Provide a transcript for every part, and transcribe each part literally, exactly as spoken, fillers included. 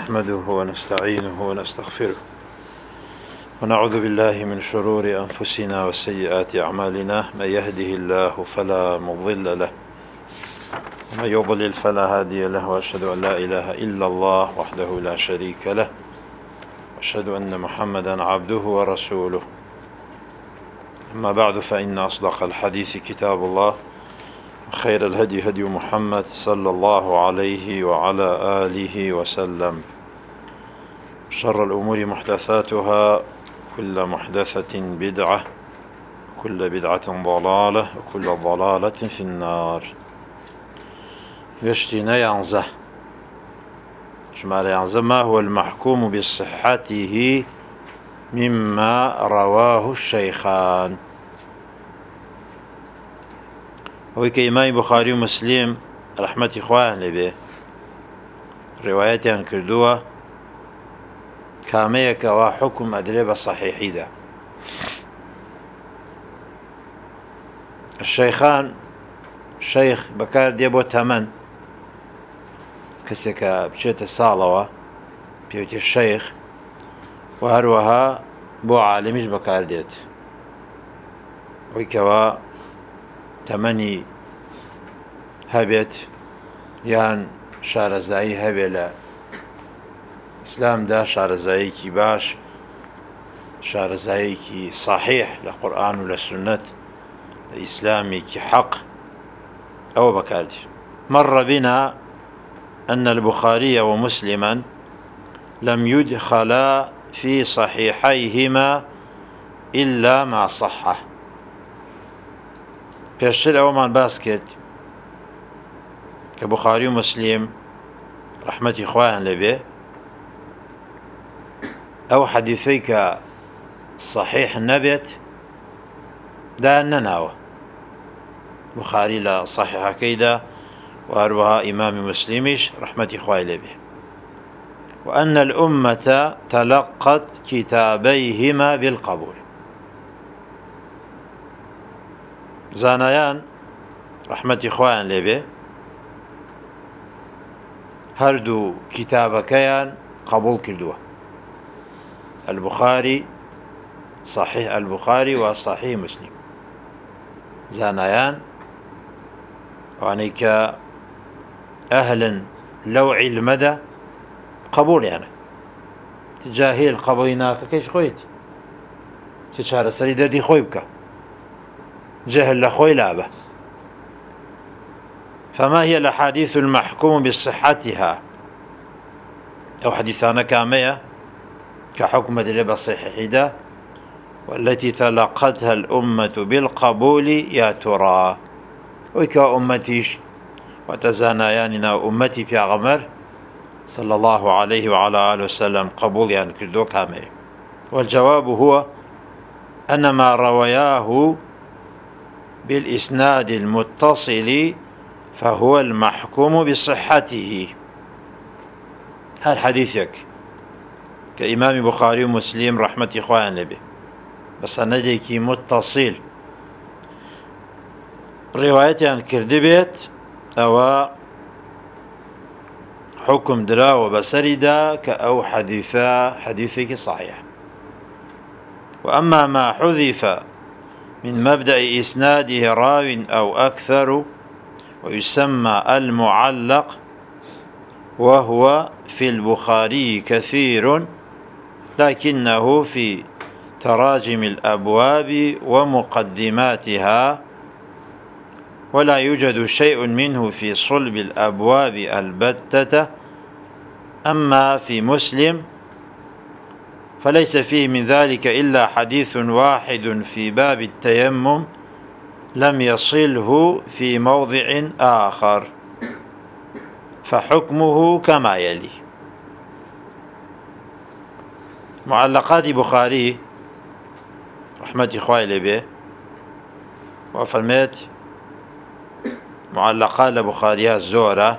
نحمده ونستعينه ونستغفره ونعوذ بالله من شرور أنفسنا وسيئات أعمالنا. من يهده الله فلا مضل له ومن يضلل فلا هادي له، وأشهد أن لا إله إلا الله وحده لا شريك له، وأشهد أن محمدا عبده ورسوله. أما بعد، فإن أصدق الحديث كتاب الله، خير الهدي هدي محمد صلى الله عليه وعلى آله وسلم، شر الأمور محدثاتها، كل محدثة بدعة، كل بدعة ضلالة، وكل ضلالة في النار. يشتنا ينزه شمال ينزه ما هو المحكوم بصحته مما رواه الشيخان. هو كإمام بخاري ومسلم رحمة إخوان لبه رواياتي عن كردوة كاميك وحكم أدريب الصحيحي ده. الشيخان الشيخ بكار ديبو تمن كسيكا بشيت الصالوة بيوتي الشيخ، وهروها بو عالميش بكار ديت ويكوا تمني هبت يان شارزایی هبه ل اسلام دا شارزایی کی باش، شارزایی کی صحيح لقرآن ولسنة الإسلامي كي حق أو بكاردي. مر بنا أن البخاري ومسلما لم يدخلا في صحيحيهما إلا ما صحه. پێشتر ئەوەمان باس کرد کە بوخاری و مسلیم ڕەحمەتی خوایان لەبێ ئەو حەدیثەی کە صحیح نەبێت دایان نەناوە. بوخاری لە صحیحەکەیدا و هەروەها ئیمامی مسلیمیش ڕەحمەتی خوای لێبێ. وأن الأمة تلقت كتابيهما بالقبول. زانایان ڕەحمەتی خوایان لێبێ هەردوو کتابەکەیان قبول کردووە، البخاری صحیح البخاری و صحیح مسلم. زانایان ئەوانەی کە ئەهلن لەو عیلمەدا قبوڵیانە، جاهیل قبوڵی ناکەکەیش خۆیت چ چارەسەری دەردی خۆی بکە، جهل لخوي لابه. فما هي الأحاديث المحكوم بصحتها؟ أو حديثانا كامية كحكم درب صحيح ده والتي تلقتها الأمة بالقبول يا ترى. ويكا أمتيش وتزانياننا أمتي في غمر صلى الله عليه وعلى آله وسلم قبول يعني كردو كامية. والجواب هو أن ما روياه بالإسناد المتصل فهو المحكوم بصحته. هل حديثك كإمام بخاري ومسلم رحمة إخوان لبه بسندك متصل رواية عن كردبت أو حكم درا وبسردا كأو حديثا حديثك صحيح. وأما ما حذف من مبدأ إسناده راو أو أكثر ويسمى المعلق، وهو في البخاري كثير لكنه في تراجم الأبواب ومقدماتها، ولا يوجد شيء منه في صلب الأبواب البتة. أما في مسلم فليس فيه من ذلك إلا حديث واحد في باب التيمم لم يصله في موضع آخر، فحكمه كما يلي. معلقات بخاري رحمة إخوائي لبه وفرميت معلقات لبخاريات زورة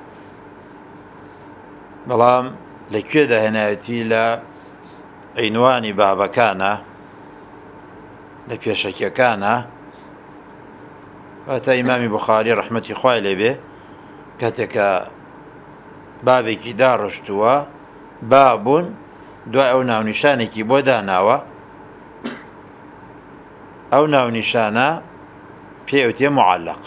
بلام لكذا هنايتي لا عنوانی بابەکانە لە پێشەکیەکانە. واتە ئیمامی بوخاری ڕەحمەتی خوای لێبێ کاتێکە بابێکی داڕشتووە باب دوای ئەو ناونیشانێکی بۆ داناوە، ئەو ناونیشانە پێوتێ معلق.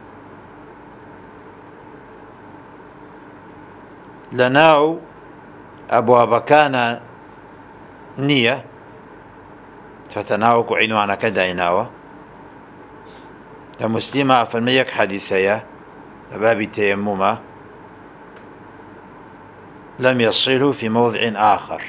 لە ناو ئەبوابەکانە نییە، چۆتە ناوەکو عینوانەکە دایناوە. لە موسلیمە فەرمێ یەک حەدیث هەیە لە بابی تەیەممومە، لم يصله في موضع آخر،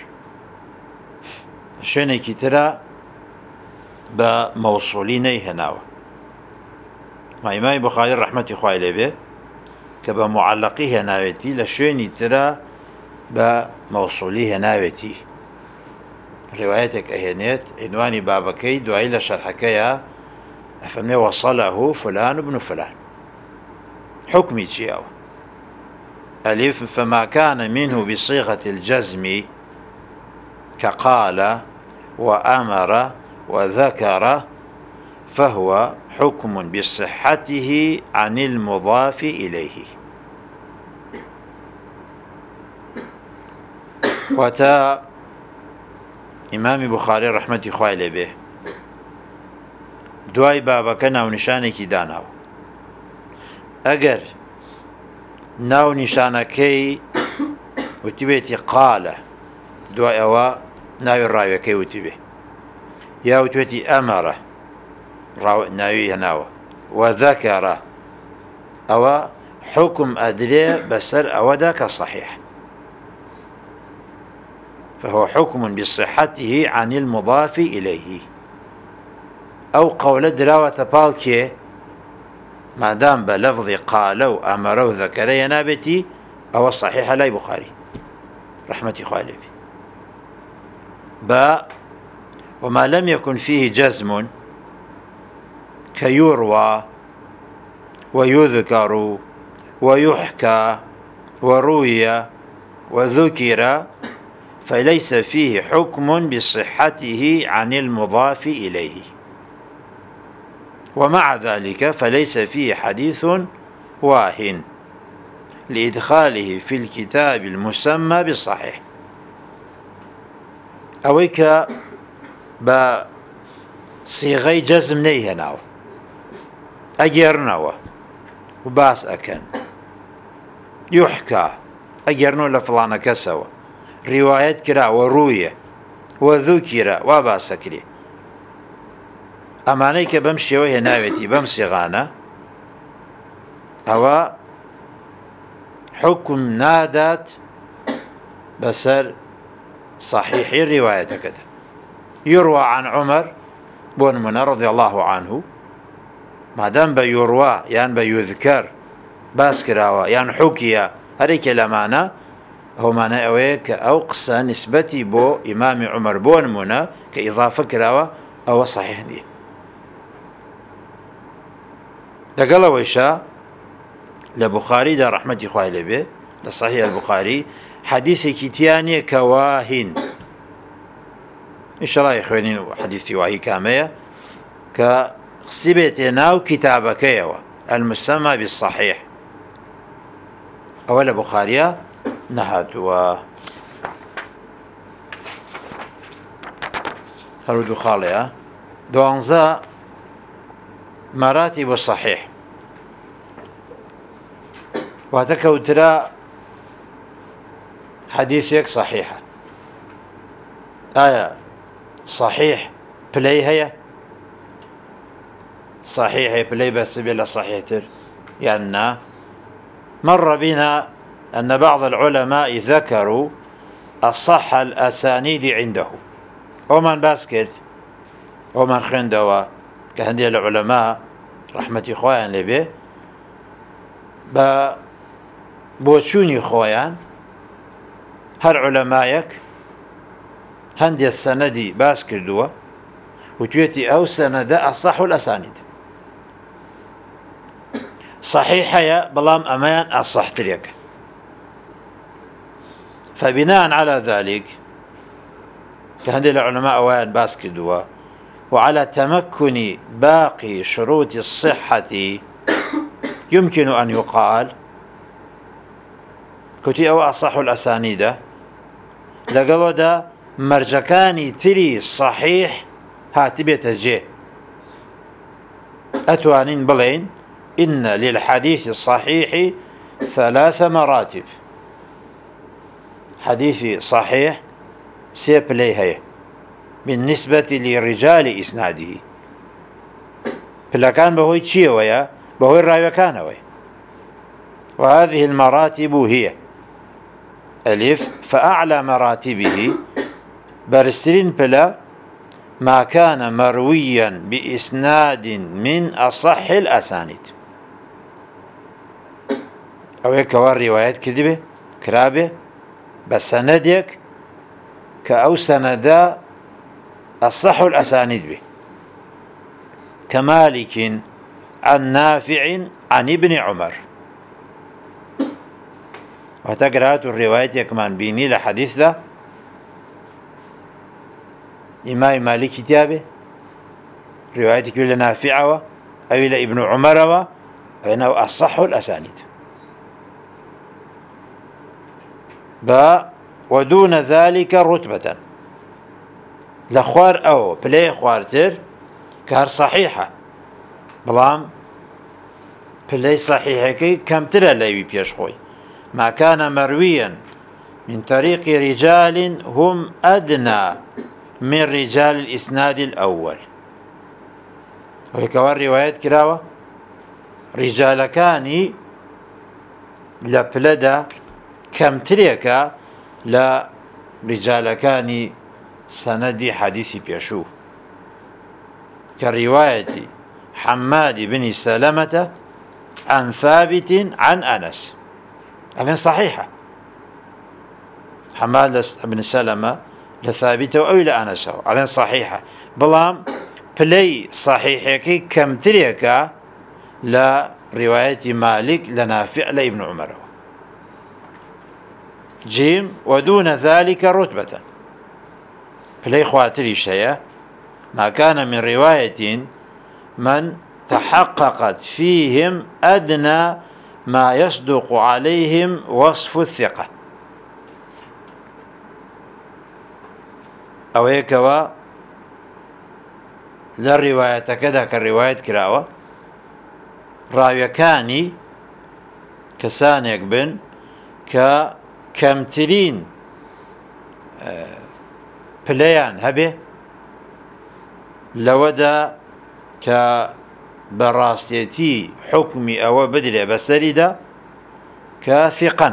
شوێنێکی ترە بە مەوسوڵی نەیهێناوە. ئیمامی بوخاری ڕەحمەتی خوای لێبێ کە بە معلقی هێناوێتی، لە شوێنی ترە بە مەوسوڵی هێناوێتی. ڕێوایەتێک ئەهێنێت عنوانی بابەکەی، دوایی لە شەرحەکەیە ئەفەرمێ وەصەلەهو فلان بن فلان. حکمی چییەوە؟ ألف فما كان منه بصيغة الجزم كقال وأمر وذكر فهو حكم بصحته عن المضاف إليه. وتا إمام بخاري رحمة خوای لێبێ دوای بابەکە ناونیشانێکی داناوە. ئەگەر ناو نیشانەکەی وتیبێتی قالە، دوای ئەوە ناوی ڕاویەکەی وتیبێ، یا وتوێتی ئەمەرە ناوی هەناوە، وەذەکەرە، ئەوە حکم ئەدرێ بەسەر ئەوەدا کە صحیح، فهو حكم بصحته عن المضاف إليه. أو قول دراوة باوكي ما دام بلفظ قالوا أمروا ذكر ينابتي أو الصحيح لا بخاري رحمة خالد. باء وما لم يكن فيه جزم كيروى ويذكر ويحكى وروي وذكر فليس فيه حكم بصحته عن المضاف إليه، ومع ذلك فليس فيه حديث واهن لإدخاله في الكتاب المسمى بالصحيح. أويك بصيغي جزم نيهناو أجرناو وباس أكن يحكى أجرنو لفلان كسوا رواية كرا وروية وذكر وباس كري ئەمانەی کە بەم شێوە هێناوێتی بەم سێغانە ئەوە حکم نادات بەسەر صحیحی ڕیوایەتەکەدا. يروى عن عمر بۆ نمونە رضي الله عنه، مادام بە يروى یان بە يذكر باس کراوە یان حوکیە هەرێکە لەمانە، ئەومانە ئەوەیە کە ئەو قسە نسبەتی بۆ ئیمامی عمر بۆ نمونە کە ئیضافە کراوە ئەوە صحیح نییە. لەگەڵەوەیشە لە بوخاریدا ڕەحمەتی خوای لێبێ لە صحیح البوخاری حەدیثێکی تیا نییە کە واهین، ئینشەڵا خوێنین حەدیثی واهی کامەیە کە قسی بێتێ ناو کتابەکەیەوە المسمى بالصحيح، ئەوە لە بوخاریە نەهاتووە. هەرو دوو خاڵەیە. دوانزە مراتب صحيح، واتە کەوترا حەدیثێک صحیحە، ئایا صحیح پلەی هەیە؟ صحيح پلەی بەس بێ لە صحیحتر یان نا؟ مر بنا أن بعض العلماء ذكروا أصح الأسانيد عنده، ومن باسكت ومن خندوا كهندي العلماء رحمة خوان لبه با بوشوني خوان هر علماءك هندي السندي باسكردوا وتويتي أو سند أصح الأسانيد صحيحة يا بلام أمان أصح تريك. فبناء على ذلك كهندي العلماء وين باسكدوا وعلى تمكن باقي شروط الصحة يمكن أن يقال كتي أو أصح الأسانيد لقودا مرجكاني تري صحيح هاتبت جي أتوانين بلين إن للحديث الصحيح ثلاث مراتب. حديث صحيح سيب ليه بالنسبة لرجال إسناده فلا كان بهوي تشي ويا بهوي الراوي كان ويا. وهذه المراتب هي: ألف، فأعلى مراتبه برسترين بلا ما كان مرويا بإسناد من أصح الأسانيد. أو هيك روايات كذبة كرابة بس سندك كأو سندا أصح الأسانيد به، كمالك عن نافع عن ابن عمر. وتقرأت الرواية كمان بيني لحديث ذا إمام مالك كتابه روايتك إلى نافع أو إلى ابن عمر فإنه أصح الأسانيد. با ودون ذلك رتبة لخوار أو بلاي خوارتر كار صحيحة بلام بلاي صحيحة كي كم ترى لا بيش خوي ما كان مرويا من طريق رجال هم أدنى من رجال الإسناد الأول. ويكوار روايات كراوة رجال كاني لبلدا كم تريكا لا رجال كاني سندي حديثي بيشو، كرواية حماد بن سلمة عن ثابت عن أنس. هذه صحيحة، حماد بن سلمة لثابت أو إلى أنس، هذه صحيحة. بلام بلي صحيحة كم تريكا لا رواية مالك لنافع لابن عمر. جيم ودون ذلك رتبة بلي خواتري شيء ما كان من رواية من تحققت فيهم أدنى ما يصدق عليهم وصف الثقة. أو هيكوا للرواية كذا كالرواية كراوة راوي كاني كسانيك بن ككمترين بليان هبه لودا كبراستيتي حكمي أو بدل بسريدا كثقا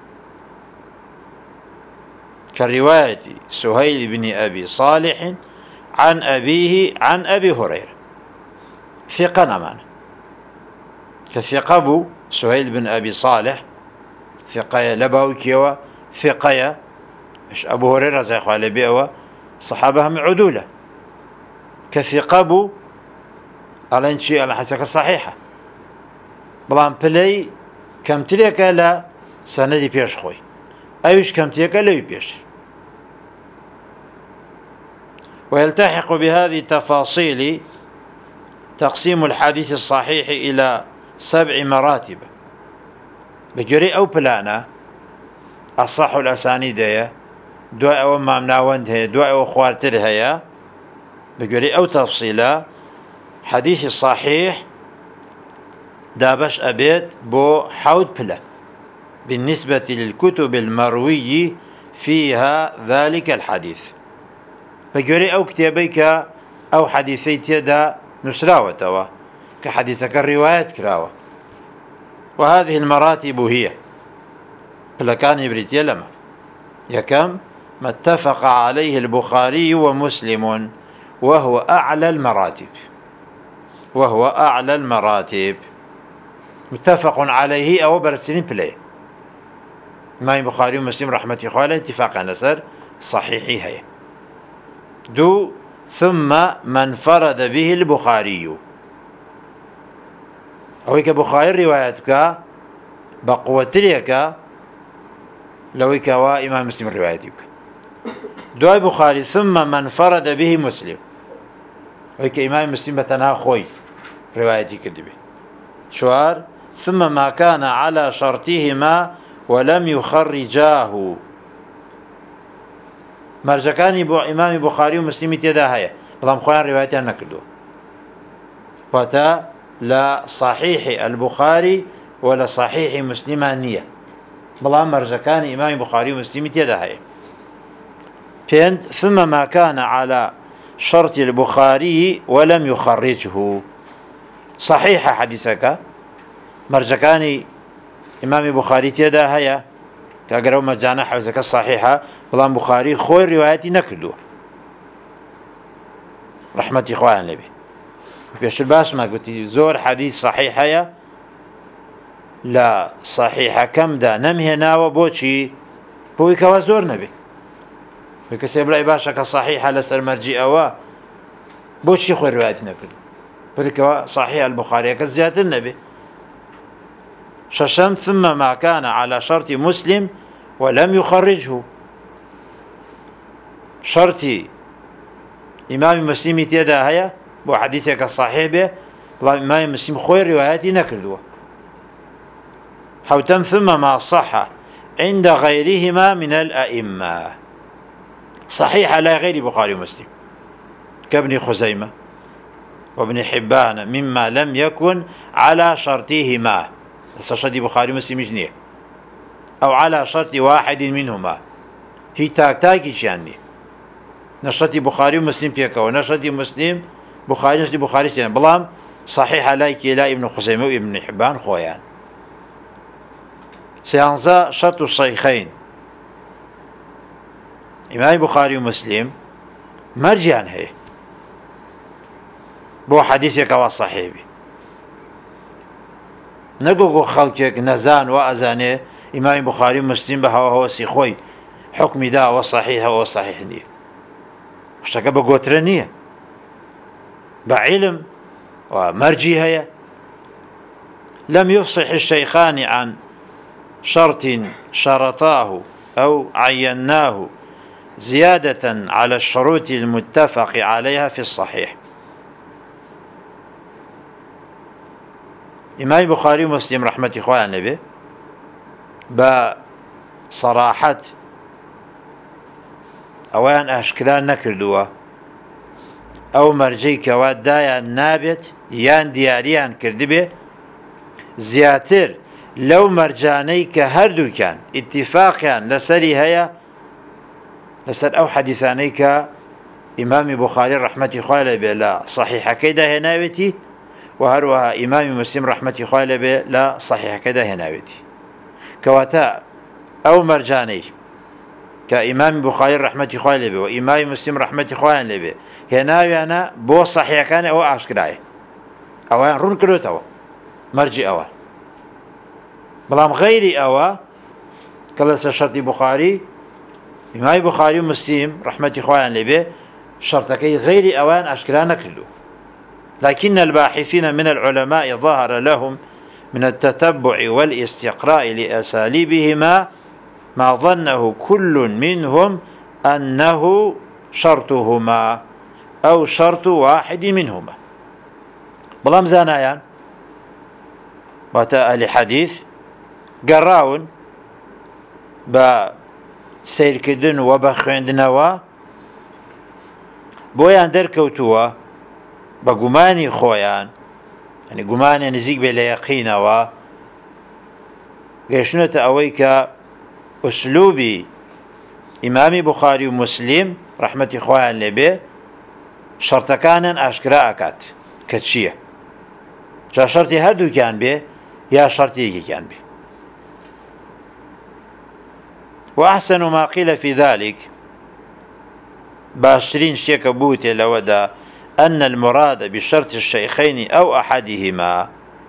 كرواية سهيل بن أبي صالح عن أبيه عن أبي هريرة ثقا أمانة كثقبو سهيل بن أبي صالح ثقايا لباوكيوا ثقايا مش أبو هريرة زي قال بيوا صحابة هم عدولة كثقبو على شيء على حسك الصحيحة بلان بلاي كم تلك لا سندي بيش خوي أيش كم تلك لا يبيش. ويلتحق بهذه التفاصيل تقسيم الحديث الصحيح إلى سبع مراتب بجري أو بلانا أصح الأسانيد هي دواء أو مامناوند هي دواء أو خوارتر هي بجري أو تفصيلا حديث الصحيح دابش أبيت بو حود بلا بالنسبة للكتب المروي فيها ذلك الحديث بجري أو كتابيك أو حديثي تيدا نسراوة كحديثك الروايات كراوة. وهذه المراتب هي لكان يبريتي لما يكم ما اتفق عليه البخاري ومسلم وهو أعلى المراتب وهو أعلى المراتب متفق عليه أو برسلين بليه ما البخاري ومسلم رحمة الله اتفاقا نسر صحيحي هي دو ثم من فرد به البخاري أو كبخاري روايتك بقوة لك لو كوا إمام مسلم روايتك دو بخاري ثم من فرد به مسلم ويك إمام مسلم بتنها خوي روايتي كذبه شوار ثم ما كان على شرطهما ولم يخرجاه مەرجەکانی بۆ ئیمامی بوخاری و مسلیمی تێدا هەیە بەڵام خۆیان ڕیوایەتیان نەکردووە واتە لە صحیحی البوخاری و لە صحیحی مسلیمان نییە بەڵام مەرجەکانی ئیمامی بوخاری و مسلیمی تێدا هەیە پێنج ثم ما كان على شرط البخاري ولم يخرجه صحيح حديثك مرجكاني إمام بخاري تيدا هيا كأجروا مجانا حوزك الصحيحة بلان بخاري خوي روايتي نكردوه رحمة إخوان لبي بيش الباس ما قلت زور حديث صحيح هيا لا صحيحة كم دا نمهنا وبوشي بوي كوازور نبي بكسي بلاي باشا كصحيحة لسر مرجي أوا بوشي خوي روايتي نكردوه بلك صحيح البخاري كزيادة النبي ششم ثم ما كان على شرط مسلم ولم يخرجه شرطي إمام مسلم تيدا هيا بو حديثك الصحيح به إمام مسلم خوي رواياتي نكردوه حوتم ثم ما صح عند غيرهما من الأئمة صحيح على غير بخاري ومسلم كابن خزيمة وابن حبان مما لم يكن على شرطهما شرط بخاري ومسلم جنيه أو على شرط واحد منهما هي تاك تاكي شاني نشرتي بخاري ومسلم بيكا ونشرتي مسلم بخاري نشرتي بخاري شاني بلام صحيح عليك لا ابن خزيمة وابن حبان خويان سيانزا شرط الشيخين إمام بخاري ومسلم مرجعان هي بو حديثك والصحيح نقول خلقك نزان وأزانه إمام بخاري ومسلم بها وهو سيخوي حكم دا وصحيح وصحيح دي وشتك بقوترنية بعلم ومرجي هيا لم يفصح الشيخان عن شرط شرطاه أو عيناه زيادة على الشروط المتفق عليها في الصحيح إمام بخاري ومسلم رحمة إخوان النبي بصراحة أوان أشكلان نكردوا أو مرجي كواد دايا نابت يان دياريان كردبه زياتر لو مرجاني كهردو كان اتفاقا لسري هيا لسر أو حديثاني كإمام بخاري رحمة إخوان النبي لا صحيح كيدا هناوتي وهروها إمام مسلم رحمة إخوان النبي لا صحيح كيدا هناوتي كواتا أو مرجاني كإمام بخاري رحمة إخوان النبي وإمام مسلم رحمة إخوان النبي هناوي أنا بو صحيح كان أو أشكراي أوان رون كروتوا مرجي أوان بلام غيري أوا كلاس شرط بخاري إمام بخاري ومسلم رحمة إخوان النبي شرطكي غير أوان أشكرا نكردو لكن الباحثين من العلماء ظهر لهم من التتبع والاستقراء لأساليبهما ما ظنه كل منهم أنه شرطهما أو شرط واحد منهما بلام زانايان واتا أهل حديث قراون بسيركدن وبخويندنوا بويان دركوتوا بقماني خويان يعني قماني نزيق بليقينوا قيشنة أويك أسلوبي إمامي بخاري ومسلم رحمة إخوان لبي شرطكانا أشكراءكات كتشيه جا شرطي هردو كان به يا شرطي كان به وأحسن ما قيل في ذلك باشرين شيك بوتي لودا أن المراد بشرط الشيخين أو أحدهما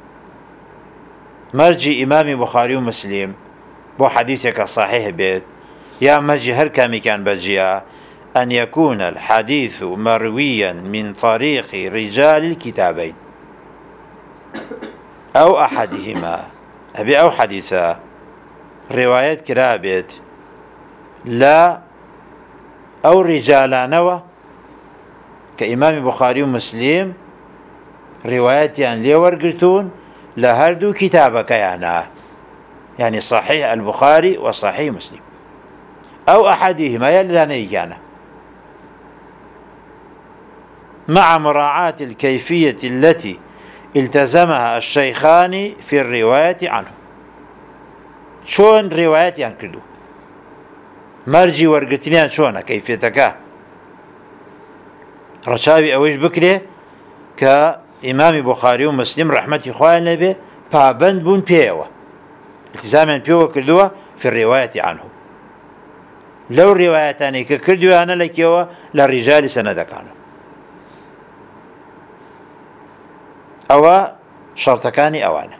مرجي إمام بخاري ومسلم بو حديثك صحيح بيت يا مرجي هر كامي كان بجيا أن يكون الحديث مرويا من طريق رجال الكتابين أو أحدهما أبي أو حديثا رواية كرابت لا أو رجالانوا كإمام بخاري ومسلم روايتي لي ورقرتون لهردو كتابك يعني يعني صحيح البخاري وصحيح مسلم أو أحدهما يلداني كان مع مراعاة الكيفية التي التزمها الشيخان في الرواية عنه. شون رواية عن كردو مرجي ورقتنيان شونه كيفيتك رشاوي أويش بكري كإمام بخاري ومسلم رحمة خواه النبي پابند بون بيوه التزاما بيوه كردوه في الرواية عنه. لو الروايتاني كردوه أنا لكيوه للرجال سندك عنه أو شرطكاني أوانا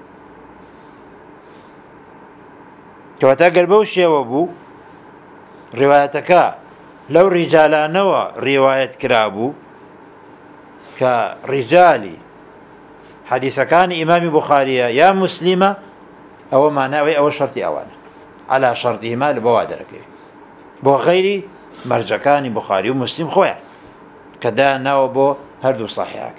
كواتا قلبوشي وابو روايتك لو رجالانوا رواية كرابو كرجالي حديث كان إمام بخاري يا مسلمة أو معناه أو شرطي أوانا على شرطهما لبوادرك بو غيري مرجكان بخاري ومسلم خويا كدا ناو بو هردو صحيحك.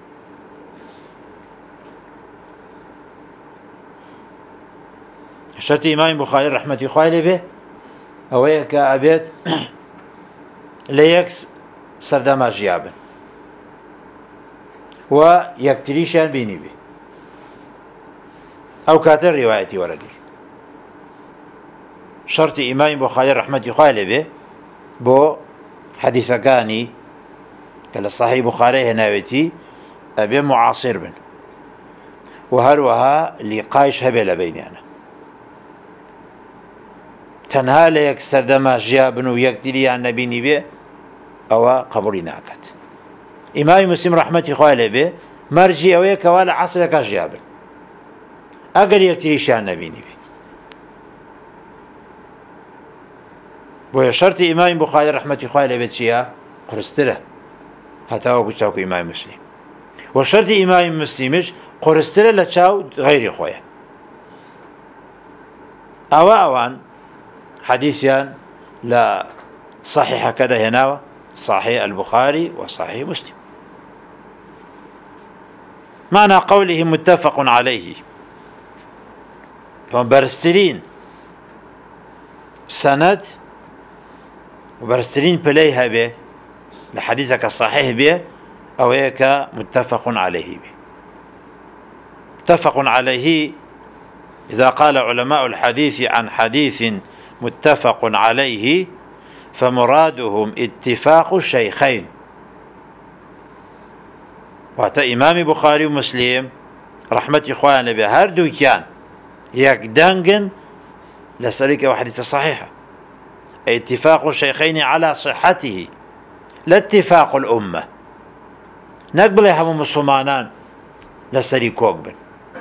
شرط إمام بخاري رحمة خوالي به أو كأبيت ليكس سردما جيابن ويكتريشان بيني به أو كاتر روايتي وردي. شرط إمام بخاري رحمة خوالي به بو حديث كاني كالصحيح بخاري هناويتي أبي معاصر بن وهروها لقايش هبل بيني أنا تنها ليك سردما جيابن ويكتريان نبيني به أو قبولي ناكت. إمام مسلم رحمة خوالي به مرجي أو يكوالا عصرك جيابن أقل يكتريشان نبيني به بو شرط إمام بخاري رحمة خوالي به چيا قرستره حتى وكتاكو إمام مسلم وشرط إمام مسلمش قرستره لچاو غير خويا أو أوان حديثيان لا صحيح كذا هنا صحيح البخاري وصحيح مسلم. معنى قوله متفق عليه فبرسترين سند وبرسترين بليها به لحديثك الصحيح به أو هيك متفق عليه به. متفق عليه إذا قال علماء الحديث عن حديث متفق عليه فمرادهم اتفاق الشيخين. واتا إمام بخاري ومسلم رحمة إخواننا بهردو كان يكدنجن لسلك وحديث صحيحة اتفاق الشيخين على صحته لا اتفاق الأمة نقبل هم مسلمانان لسري كوكبن.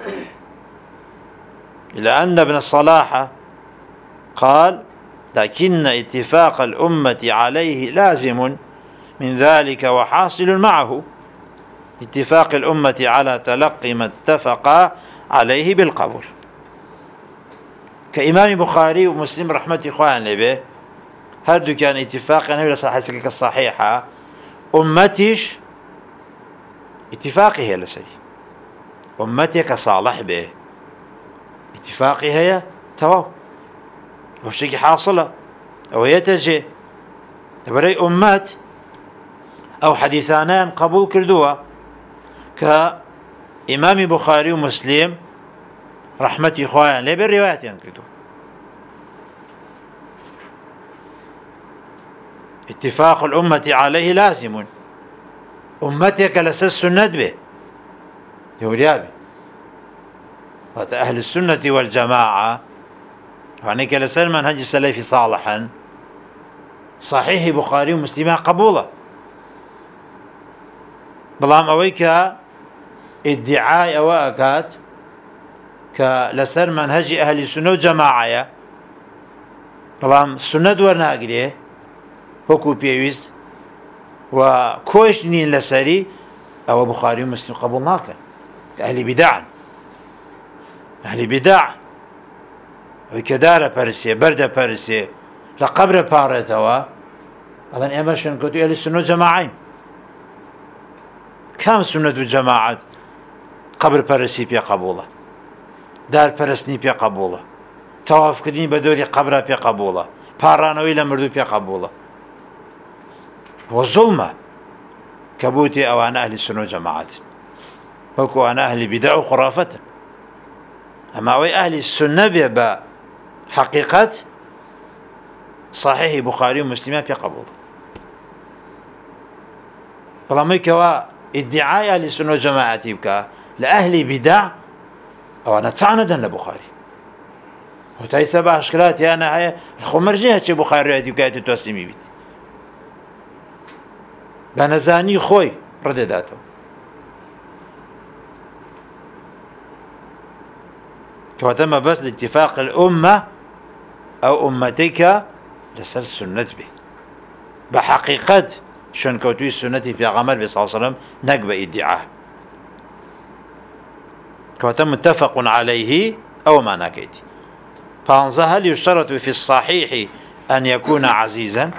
إلا أن ابن الصلاح قال لكن اتفاق الأمة عليه لازم من ذلك وحاصل معه اتفاق الأمة على تلقي ما اتفق عليه بالقبول. كإمام بخاري ومسلم رحمة إخوان به هردو كان اتفاق النبي صلى الله عليه وسلم الصحيحة أمتيش اتفاقي هي لسي أمتك صالح به اتفاقي هي تواو وشيء حاصلة أو يتجي تبري أمات أو حديثانان قبول كردوا كإمام بخاري ومسلم رحمة إخوان لي بالروايات ينكردوا اتفاق الأمة عليه لازم أمتك لسس الندبه يوريابي أهل السنة والجماعة وعنيك لسل منهج السلف صالحا صحيح بخاري ومسلم قبوله بلام أويك ادعاء أواكات كلسل منهج أهل السنة والجماعة بلام السنة ورناقليه وكو بيويز وكوش نين لسري أو بخاري ومسلم قبولناك أهل بدع أهل بدع وكدار برسي برد برسي لقبر بارتوا أظن أمشن كنتو أهل السنة جماعين كم سنة جماعة قبر برسي بيا قبوله دار برسني بيا قبوله تواف كدني بدوري قبر بيا قبوله پاڕانەوەی لە مردوو پێ قبوڵە وە زوڵمە کە بوتێ ئەوانە ئەهلی سونە و جەماعەتن وەکو ئەوانە ئەهلی بیدع و خوڕافەتن ئەما ئەوەی ئەهلی سونە بێ بە حەقیقەت صحیحی بوخاری و مسلمیان پێ قبوڵە بەڵام ئەوەی ئیدعای ئەهلی سونە و جەماعەتی بکە لە ئەهلی بیدع ئەوانە تاعنە دەن لە بوخاری وتای سە باشکراتیانە هەیە خۆ مەرجێ هەچێ بوخاری ڕێتی بکایەتە تۆسیمی بیت بە نەزانی خۆی ڕدەداتەوە کەواتە مەبەست اتفاق الأمة ئەو ئومەتەی کە لەسەر سنت بێ بە حەقیقەت شوێنکەوتووی سنەتی پێغەمبەر بێ صلی الله عليه وسلم نەک بە ئیدعا كواتم متفق عليه أو ما ناكيت فانظر هل يشترط في الصحيح أن يكون عزيزا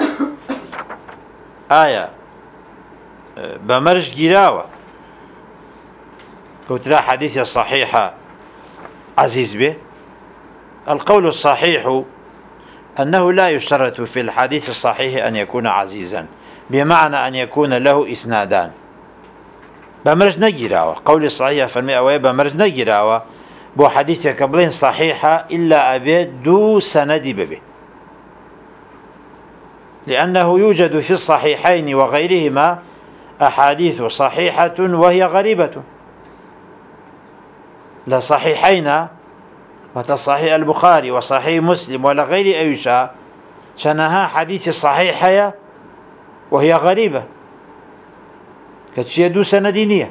آية بمرج جراوة كنت لا حديث صحيحة عزيز به القول الصحيح أنه لا يشترط في الحديث الصحيح أن يكون عزيزا بمعنى أن يكون له إسنادان بمرج نجراوة قول الصحيح فالمئة وهي بمرج نجراوة بو حديث كبلين صحيحة إلا أبيت دو سندي ببه لأنه يوجد في الصحيحين وغيرهما أحاديث صحيحة وهي غريبة لا صحيحين وتصحيح البخاري وصحيح مسلم ولا غير أيشا شنها حديث صحيحة وهي غريبة كتشي دو سندينية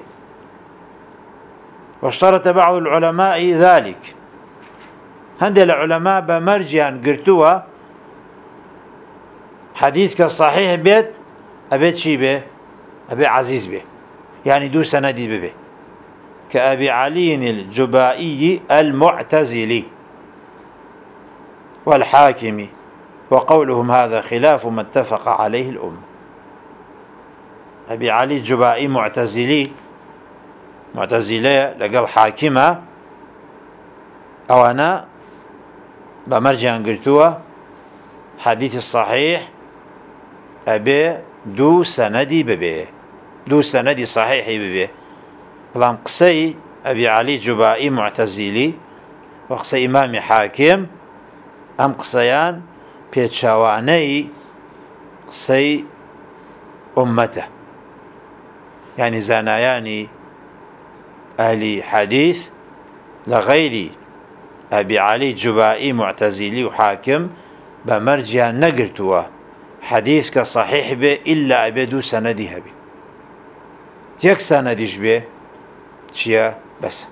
واشترط بعض العلماء ذلك هند العلماء بمرجعا قرتوا حديث كالصحيح بيت أبيت شي به أبي عزيز به يعني دو سندي به كأبي علي الجبائي المعتزلي والحاكمي وقولهم هذا خلاف ما اتفق عليه الأمة أبي علي الجبائي معتزلي معتزلي لقل حاكمة أو أنا بمرجع قلتوا حديث الصحيح أبي دو سندي ببي دو سندي صحيحي ببي بلام قسي أبي علي جبائي معتزلي وقسي إمام حاكم أم قسيان بيتشاواني قسي أمته يعني زاناياني أهل حديث لغير أبي علي جبائي معتزلي وحاكم بمرجع نقرتوا حديث كصحيح به إلا أبي دو سندي هبي يك سنديش به شيا بس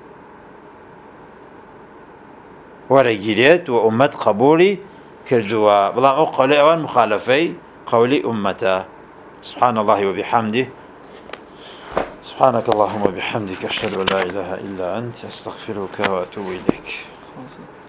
ورجلت وأمة قبولي كردوا بلا أقول أوان مخالفي قولي أمته سبحان الله وبحمده سبحانك اللهم وبحمدك أشهد أن لا إله إلا أنت أستغفرك وأتوب إليك